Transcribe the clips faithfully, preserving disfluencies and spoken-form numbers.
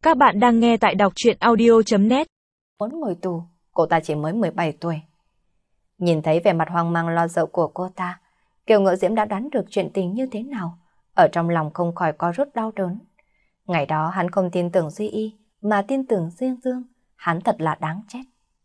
Các bạn đang nghe tại đọc truyện audio chấm net. Muốn ngồi tù, cô ta chỉ mới mười bảy tuổi. Nhìn thấy vẻ mặt hoang mang lo sợ của cô ta, Kiều Ngự Diễm đã đoán được chuyện tình như thế nào. Ở trong lòng không khỏi có rút đau đớn. Ngày đó hắn không tin tưởng Duy Y, mà tin tưởng Diên Dương. Hắn thật là đáng chết.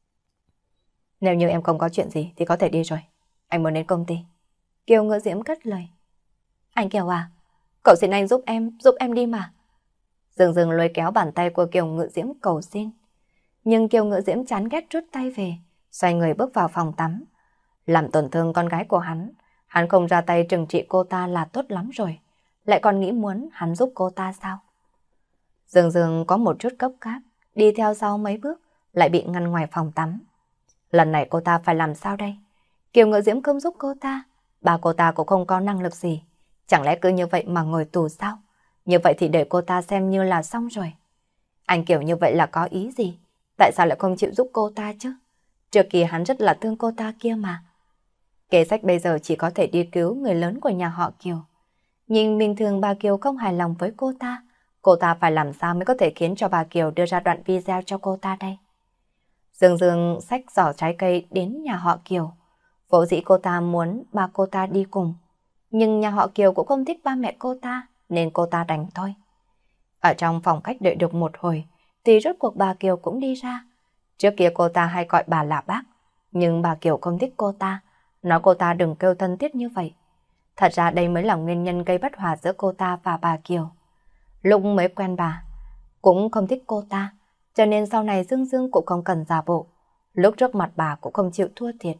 Nếu như em không có chuyện gì thì có thể đi rồi. Anh muốn đến công ty. Kiều Ngự Diễm cất lời. Anh Kiều à, cậu xin anh giúp em, giúp em đi mà. Dương Dương lôi kéo bàn tay của Kiều Ngự Diễm cầu xin. Nhưng Kiều Ngự Diễm chán ghét rút tay về, xoay người bước vào phòng tắm. Làm tổn thương con gái của hắn, hắn không ra tay trừng trị cô ta là tốt lắm rồi. Lại còn nghĩ muốn hắn giúp cô ta sao? Dương Dương có một chút cấp cáp, đi theo sau mấy bước, lại bị ngăn ngoài phòng tắm. Lần này cô ta phải làm sao đây? Kiều Ngự Diễm không giúp cô ta, bà cô ta cũng không có năng lực gì. Chẳng lẽ cứ như vậy mà ngồi tù sao? Như vậy thì để cô ta xem như là xong rồi. Anh Kiều như vậy là có ý gì? Tại sao lại không chịu giúp cô ta chứ? Trước kia hắn rất là thương cô ta kia mà. Kế sách bây giờ chỉ có thể đi cứu người lớn của nhà họ Kiều. Nhưng bình thường bà Kiều không hài lòng với cô ta. Cô ta phải làm sao mới có thể khiến cho bà Kiều đưa ra đoạn video cho cô ta đây? Dương Dương xách giỏ trái cây đến nhà họ Kiều. Vốn dĩ cô ta muốn ba cô ta đi cùng. Nhưng nhà họ Kiều cũng không thích ba mẹ cô ta, nên cô ta đành thôi. Ở trong phòng khách đợi được một hồi, thì rốt cuộc bà Kiều cũng đi ra. Trước kia cô ta hay gọi bà là bác, nhưng bà Kiều không thích cô ta, nói cô ta đừng kêu thân thiết như vậy. Thật ra đây mới là nguyên nhân gây bất hòa giữa cô ta và bà Kiều. Lúc mới quen bà, cũng không thích cô ta, cho nên sau này Dương Dương cũng không cần giả bộ. Lúc trước mặt bà cũng không chịu thua thiệt.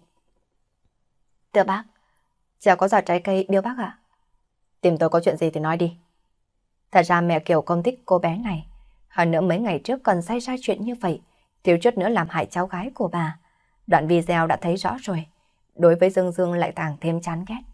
Thưa bác, cháu có giỏ trái cây biếu bác ạ? Tìm tôi có chuyện gì thì nói đi. Thật ra mẹ Kiều không thích cô bé này. Hơn nữa mấy ngày trước còn xảy ra chuyện như vậy, thiếu chút nữa làm hại cháu gái của bà. Đoạn video đã thấy rõ rồi. Đối với Dương Dương lại càng thêm chán ghét.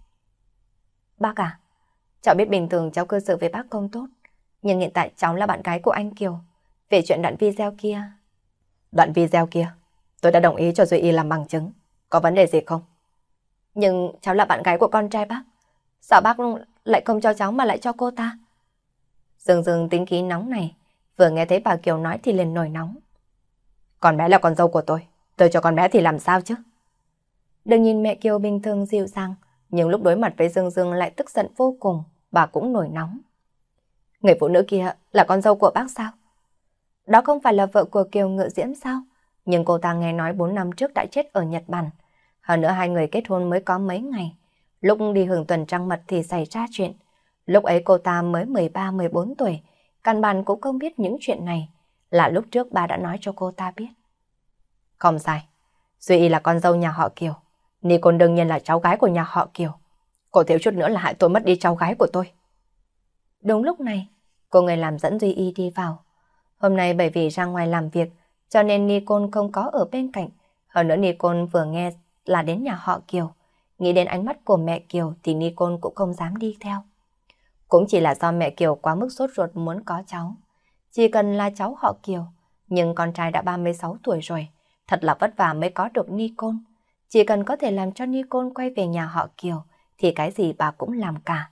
Bác à, cháu biết bình thường cháu cư xử với bác không tốt, nhưng hiện tại cháu là bạn gái của anh Kiều. Về chuyện đoạn video kia... Đoạn video kia, tôi đã đồng ý cho Duy Y làm bằng chứng. Có vấn đề gì không? Nhưng cháu là bạn gái của con trai bác. Sao bác lại không cho cháu mà lại cho cô ta? Dương Dương tính khí nóng này, vừa nghe thấy bà Kiều nói thì liền nổi nóng. Con bé là con dâu của tôi, tôi cho con bé thì làm sao chứ? Đừng nhìn mẹ Kiều bình thường dịu dàng, nhưng lúc đối mặt với Dương Dương lại tức giận vô cùng, bà cũng nổi nóng. Người phụ nữ kia là con dâu của bác sao? Đó không phải là vợ của Kiều Ngự Diễm sao? Nhưng cô ta nghe nói bốn năm trước đã chết ở Nhật Bản. Hơn nữa hai người kết hôn mới có mấy ngày. Lúc đi hưởng tuần trăng mật thì xảy ra chuyện. Lúc ấy cô ta mới mười ba mười bốn tuổi, căn bản cũng không biết những chuyện này. Là lúc trước bà đã nói cho cô ta biết. Không sai, Duy Y là con dâu nhà họ Kiều. Nicole đương nhiên là cháu gái của nhà họ Kiều. Cô thiếu chút nữa là hại tôi mất đi cháu gái của tôi. Đúng lúc này, cô người làm dẫn Duy Y đi vào. Hôm nay bởi vì ra ngoài làm việc, cho nên Nicole không có ở bên cạnh. Hơn nữa Nicole vừa nghe là đến nhà họ Kiều. Nghĩ đến ánh mắt của mẹ Kiều thì Nicole cũng không dám đi theo. Cũng chỉ là do mẹ Kiều quá mức sốt ruột muốn có cháu. Chỉ cần là cháu họ Kiều, nhưng con trai đã ba mươi sáu tuổi rồi, thật là vất vả mới có được Nicole. Chỉ cần có thể làm cho Nicole quay về nhà họ Kiều, thì cái gì bà cũng làm cả.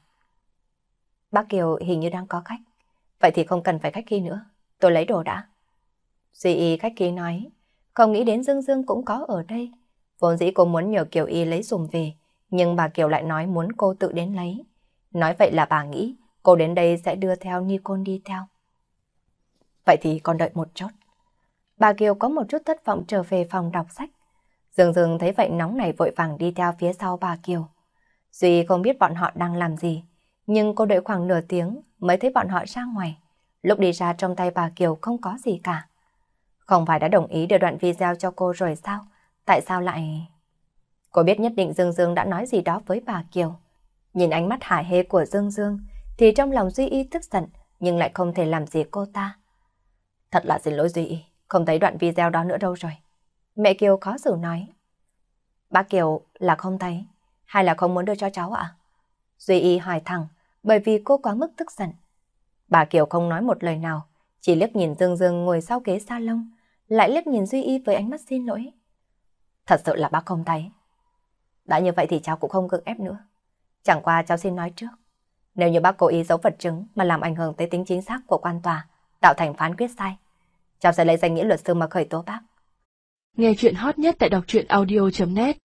Bác Kiều hình như đang có khách, vậy thì không cần phải khách khí nữa, tôi lấy đồ đã. Duy Y khách khí nói, không nghĩ đến Dương Dương cũng có ở đây. Vốn dĩ cô muốn nhờ Kiều Y lấy dùm về, nhưng bà Kiều lại nói muốn cô tự đến lấy. Nói vậy là bà nghĩ cô đến đây sẽ đưa theo Nicole đi theo. Vậy thì còn đợi một chút. Bà Kiều có một chút thất vọng trở về phòng đọc sách. Dương Dương thấy vậy nóng này vội vàng đi theo phía sau bà Kiều. Duy không biết bọn họ đang làm gì, nhưng cô đợi khoảng nửa tiếng mới thấy bọn họ ra ngoài. Lúc đi ra trong tay bà Kiều không có gì cả. Không phải đã đồng ý đưa đoạn video cho cô rồi sao? Tại sao lại... Cô biết nhất định Dương Dương đã nói gì đó với bà Kiều. Nhìn ánh mắt hả hê của Dương Dương thì trong lòng Duy Y tức giận, nhưng lại không thể làm gì cô ta. Thật là xin lỗi Duy Y, không thấy đoạn video đó nữa đâu rồi. Mẹ Kiều khó xử nói. Bác Kiều là không thấy, hay là không muốn đưa cho cháu ạ? Duy Y hỏi thẳng, bởi vì cô quá mức tức giận. Bà Kiều không nói một lời nào, chỉ liếc nhìn Dương Dương ngồi sau ghế salon, lại liếc nhìn Duy Y với ánh mắt xin lỗi. Thật sự là bác không thấy. Đã như vậy thì cháu cũng không gượng ép nữa. Chẳng qua cháu xin nói trước, nếu như bác cố ý giấu vật chứng mà làm ảnh hưởng tới tính chính xác của quan tòa, tạo thành phán quyết sai. Cháu sẽ lấy danh nghĩa luật sư mà khởi tố bác. Nghe chuyện hot nhất tại đọc truyện audio chấm net